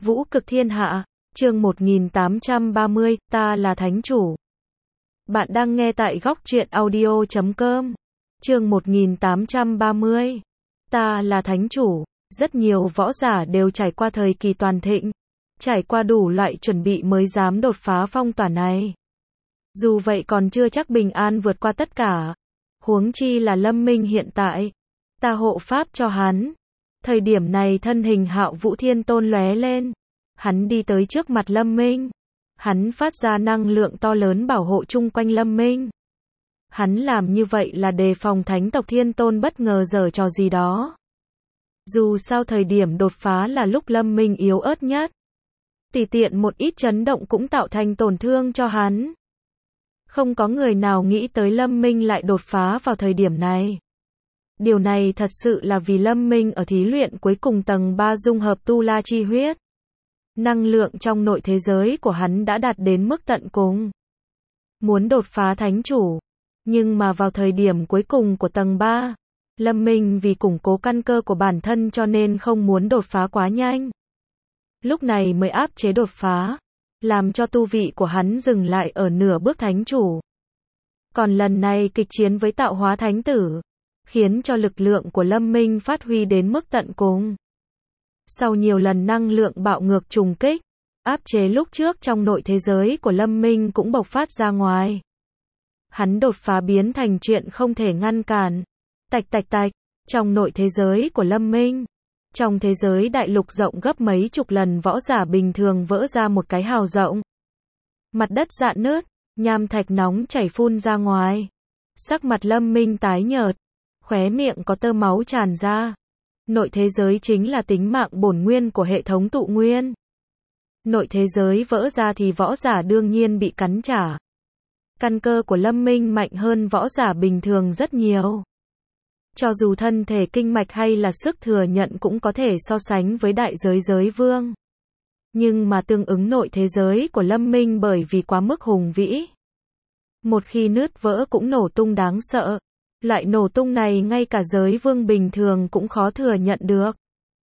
Vũ cực thiên hạ, chương 1830, ta là thánh chủ. Bạn đang nghe tại góc truyện audio.com. Chương 1830. Ta là thánh chủ. Rất nhiều võ giả đều trải qua thời kỳ toàn thịnh, trải qua đủ loại chuẩn bị mới dám đột phá phong tỏa này. Dù vậy còn chưa chắc bình an vượt qua tất cả. Huống chi là Lâm Minh hiện tại. Ta hộ pháp cho hắn. Thời điểm này thân hình Hạo Vũ Thiên Tôn lóe lên. Hắn đi tới trước mặt Lâm Minh. Hắn phát ra năng lượng to lớn bảo hộ chung quanh Lâm Minh. Hắn làm như vậy là đề phòng thánh tộc Thiên Tôn bất ngờ giở trò gì đó. Dù sao thời điểm đột phá là lúc Lâm Minh yếu ớt nhất. Tùy tiện một ít chấn động cũng tạo thành tổn thương cho hắn. Không có người nào nghĩ tới Lâm Minh lại đột phá vào thời điểm này. Điều này thật sự là vì Lâm Minh ở thí luyện cuối cùng tầng 3 dung hợp tu la chi huyết. Năng lượng trong nội thế giới của hắn đã đạt đến mức tận cùng. Muốn đột phá thánh chủ. Nhưng mà vào thời điểm cuối cùng của tầng 3, Lâm Minh vì củng cố căn cơ của bản thân cho nên không muốn đột phá quá nhanh. Lúc này mới áp chế đột phá, làm cho tu vị của hắn dừng lại ở nửa bước thánh chủ. Còn lần này kịch chiến với tạo hóa thánh tử, khiến cho lực lượng của Lâm Minh phát huy đến mức tận cùng. Sau nhiều lần năng lượng bạo ngược trùng kích, áp chế lúc trước trong nội thế giới của Lâm Minh cũng bộc phát ra ngoài. Hắn đột phá biến thành chuyện không thể ngăn cản. Tạch tạch tạch, trong nội thế giới của Lâm Minh, trong thế giới đại lục rộng gấp mấy chục lần võ giả bình thường vỡ ra một cái hào rộng. Mặt đất rạn nứt, nham thạch nóng chảy phun ra ngoài. Sắc mặt Lâm Minh tái nhợt, khóe miệng có tơ máu tràn ra. Nội thế giới chính là tính mạng bổn nguyên của hệ thống tụ nguyên. Nội thế giới vỡ ra thì võ giả đương nhiên bị cắn trả. Căn cơ của Lâm Minh mạnh hơn võ giả bình thường rất nhiều. Cho dù thân thể kinh mạch hay là sức thừa nhận cũng có thể so sánh với đại giới giới vương. Nhưng mà tương ứng nội thế giới của Lâm Minh bởi vì quá mức hùng vĩ. Một khi nứt vỡ cũng nổ tung đáng sợ. Loại nổ tung này ngay cả giới vương bình thường cũng khó thừa nhận được.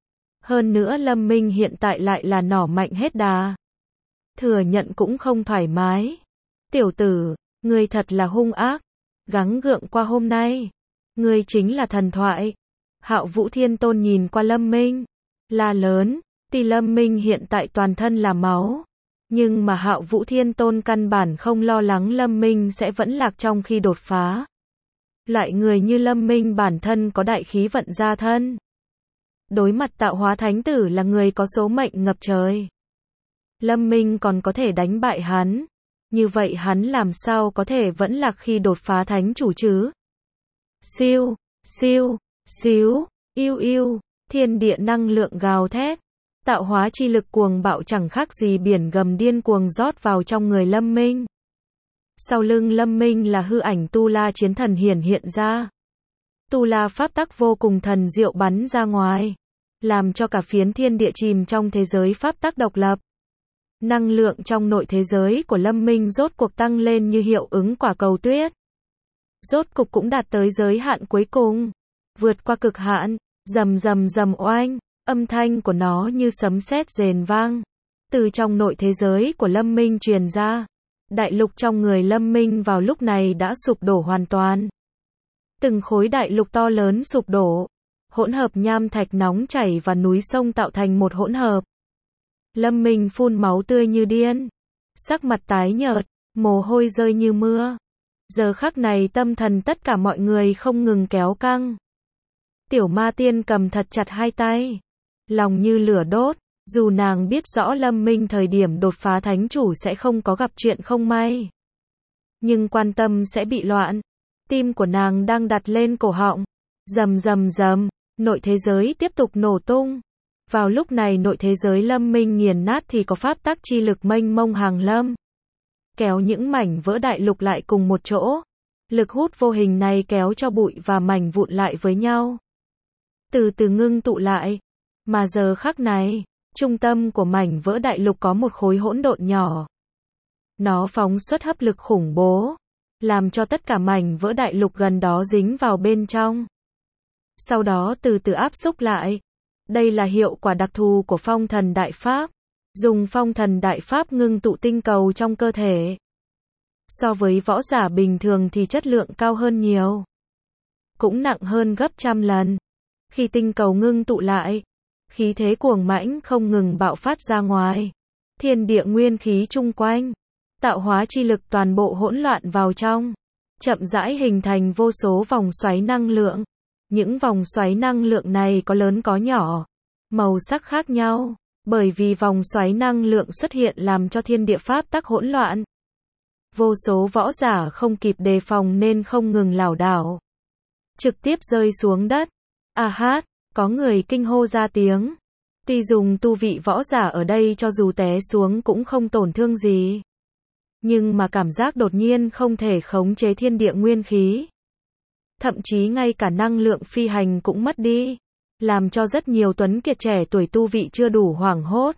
Hơn nữa Lâm Minh hiện tại lại là nỏ mạnh hết đà. Thừa nhận cũng không thoải mái. Tiểu tử, ngươi thật là hung ác. Gắng gượng qua hôm nay. Ngươi chính là thần thoại. Hạo Vũ Thiên Tôn nhìn qua Lâm Minh. La lớn, tuy Lâm Minh hiện tại toàn thân là máu. Nhưng mà Hạo Vũ Thiên Tôn căn bản không lo lắng Lâm Minh sẽ vẫn lạc trong khi đột phá. Loại người như Lâm Minh bản thân có đại khí vận gia thân. Đối mặt tạo hóa thánh tử là người có số mệnh ngập trời. Lâm Minh còn có thể đánh bại hắn. Như vậy hắn làm sao có thể vẫn lạc khi đột phá thánh chủ chứ? Siêu, siêu, xíu, yêu yêu, thiên địa năng lượng gào thét. Tạo hóa chi lực cuồng bạo chẳng khác gì biển gầm điên cuồng rót vào trong người Lâm Minh. Sau lưng Lâm Minh là hư ảnh Tu La chiến thần hiển hiện ra. Tu La pháp tắc vô cùng thần diệu bắn ra ngoài, làm cho cả phiến thiên địa chìm trong thế giới pháp tắc độc lập. Năng lượng trong nội thế giới của Lâm Minh rốt cuộc tăng lên như hiệu ứng quả cầu tuyết. Rốt cục cũng đạt tới giới hạn cuối cùng, vượt qua cực hạn, rầm rầm rầm oanh, âm thanh của nó như sấm sét rền vang, từ trong nội thế giới của Lâm Minh truyền ra. Đại lục trong người Lâm Minh vào lúc này đã sụp đổ hoàn toàn. Từng khối đại lục to lớn sụp đổ, hỗn hợp nham thạch nóng chảy và núi sông tạo thành một hỗn hợp. Lâm Minh phun máu tươi như điên, sắc mặt tái nhợt, mồ hôi rơi như mưa. Giờ khắc này tâm thần tất cả mọi người không ngừng kéo căng. Tiểu Ma Tiên cầm thật chặt hai tay, lòng như lửa đốt. Dù nàng biết rõ Lâm Minh thời điểm đột phá thánh chủ sẽ không có gặp chuyện không may, nhưng quan tâm sẽ bị loạn. Tim của nàng đang đặt lên cổ họng. Rầm rầm rầm, nội thế giới tiếp tục nổ tung. Vào lúc này nội thế giới Lâm Minh nghiền nát thì có pháp tắc chi lực mênh mông hàng lâm, kéo những mảnh vỡ đại lục lại cùng một chỗ. Lực hút vô hình này kéo cho bụi và mảnh vụn lại với nhau, từ từ ngưng tụ lại. Mà giờ khắc này, trung tâm của mảnh vỡ đại lục có một khối hỗn độn nhỏ. Nó phóng xuất hấp lực khủng bố, làm cho tất cả mảnh vỡ đại lục gần đó dính vào bên trong. Sau đó từ từ áp xúc lại. Đây là hiệu quả đặc thù của phong thần đại pháp. dùng phong thần đại pháp ngưng tụ tinh cầu trong cơ thể. So với võ giả bình thường thì chất lượng cao hơn nhiều. Cũng nặng hơn gấp trăm lần. Khi tinh cầu ngưng tụ lại, khí thế cuồng mãnh không ngừng bạo phát ra ngoài. Thiên địa nguyên khí chung quanh, tạo hóa chi lực toàn bộ hỗn loạn vào trong, chậm rãi hình thành vô số vòng xoáy năng lượng. Những vòng xoáy năng lượng này có lớn có nhỏ, màu sắc khác nhau, bởi vì vòng xoáy năng lượng xuất hiện làm cho thiên địa pháp tắc hỗn loạn. Vô số võ giả không kịp đề phòng nên không ngừng lảo đảo, trực tiếp rơi xuống đất. A hát, có người kinh hô ra tiếng. Tuy dùng tu vị võ giả ở đây cho dù té xuống cũng không tổn thương gì. Nhưng mà cảm giác đột nhiên không thể khống chế thiên địa nguyên khí. Thậm chí ngay cả năng lượng phi hành cũng mất đi. Làm cho rất nhiều tuấn kiệt trẻ tuổi tu vị chưa đủ hoảng hốt.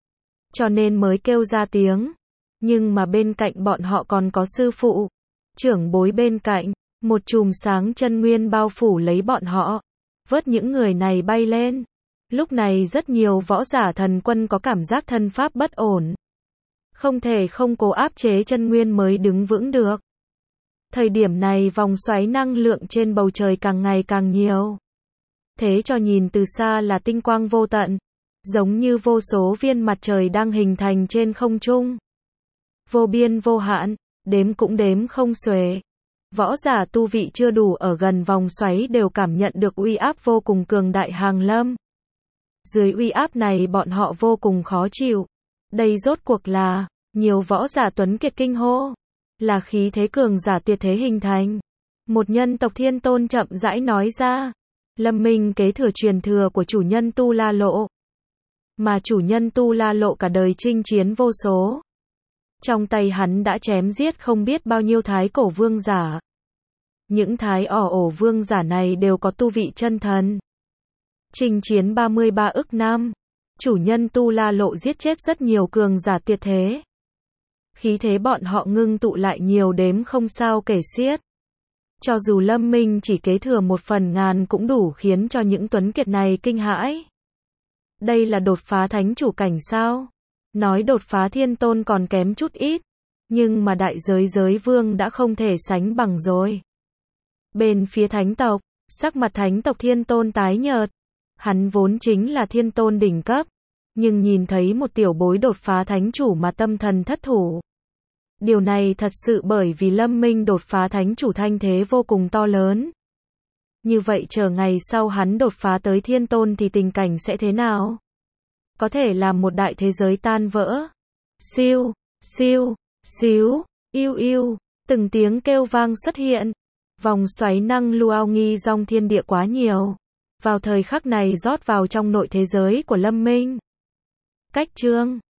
Cho nên mới kêu ra tiếng. Nhưng mà bên cạnh bọn họ còn có sư phụ, trưởng bối bên cạnh. Một chùm sáng chân nguyên bao phủ lấy bọn họ. Vớt những người này bay lên. Lúc này rất nhiều võ giả thần quân có cảm giác thân pháp bất ổn. Không thể không cố áp chế chân nguyên mới đứng vững được. Thời điểm này vòng xoáy năng lượng trên bầu trời càng ngày càng nhiều. Thế cho nhìn từ xa là tinh quang vô tận. Giống như vô số viên mặt trời đang hình thành trên không trung. Vô biên vô hạn, đếm cũng đếm không xuể. Võ giả tu vị chưa đủ ở gần vòng xoáy đều cảm nhận được uy áp vô cùng cường đại hàng lâm. Dưới uy áp này bọn họ vô cùng khó chịu. Đây rốt cuộc là, nhiều võ giả tuấn kiệt kinh hô. Là khí thế cường giả tuyệt thế hình thành. Một nhân tộc thiên tôn chậm rãi nói ra. Lâm Minh kế thừa truyền thừa của chủ nhân Tu La Lộ. Mà chủ nhân Tu La Lộ cả đời chinh chiến vô số. Trong tay hắn đã chém giết không biết bao nhiêu thái cổ vương giả. Những thái ổ vương giả này đều có tu vị chân thần. Chinh chiến 33 ức năm. Chủ nhân Tu La Lộ giết chết rất nhiều cường giả tuyệt thế. Khí thế bọn họ ngưng tụ lại nhiều đếm không sao kể xiết. Cho dù Lâm Minh chỉ kế thừa 1/1000 cũng đủ khiến cho những tuấn kiệt này kinh hãi. Đây là đột phá thánh chủ cảnh sao? Nói đột phá thiên tôn còn kém chút ít. Nhưng mà đại giới vương đã không thể sánh bằng rồi. Bên phía thánh tộc, sắc mặt thánh tộc thiên tôn tái nhợt. Hắn vốn chính là thiên tôn đỉnh cấp. Nhưng nhìn thấy một tiểu bối đột phá thánh chủ mà tâm thần thất thủ. Điều này thật sự bởi vì Lâm Minh đột phá thánh chủ thanh thế vô cùng to lớn. Như vậy chờ ngày sau hắn đột phá tới thiên tôn thì tình cảnh sẽ thế nào? Có thể làm một đại thế giới tan vỡ. Siêu, siêu, xíu, yêu yêu, từng tiếng kêu vang xuất hiện. Vòng xoáy năng luao nghi dòng thiên địa quá nhiều. Vào thời khắc này rót vào trong nội thế giới của Lâm Minh. Cách chương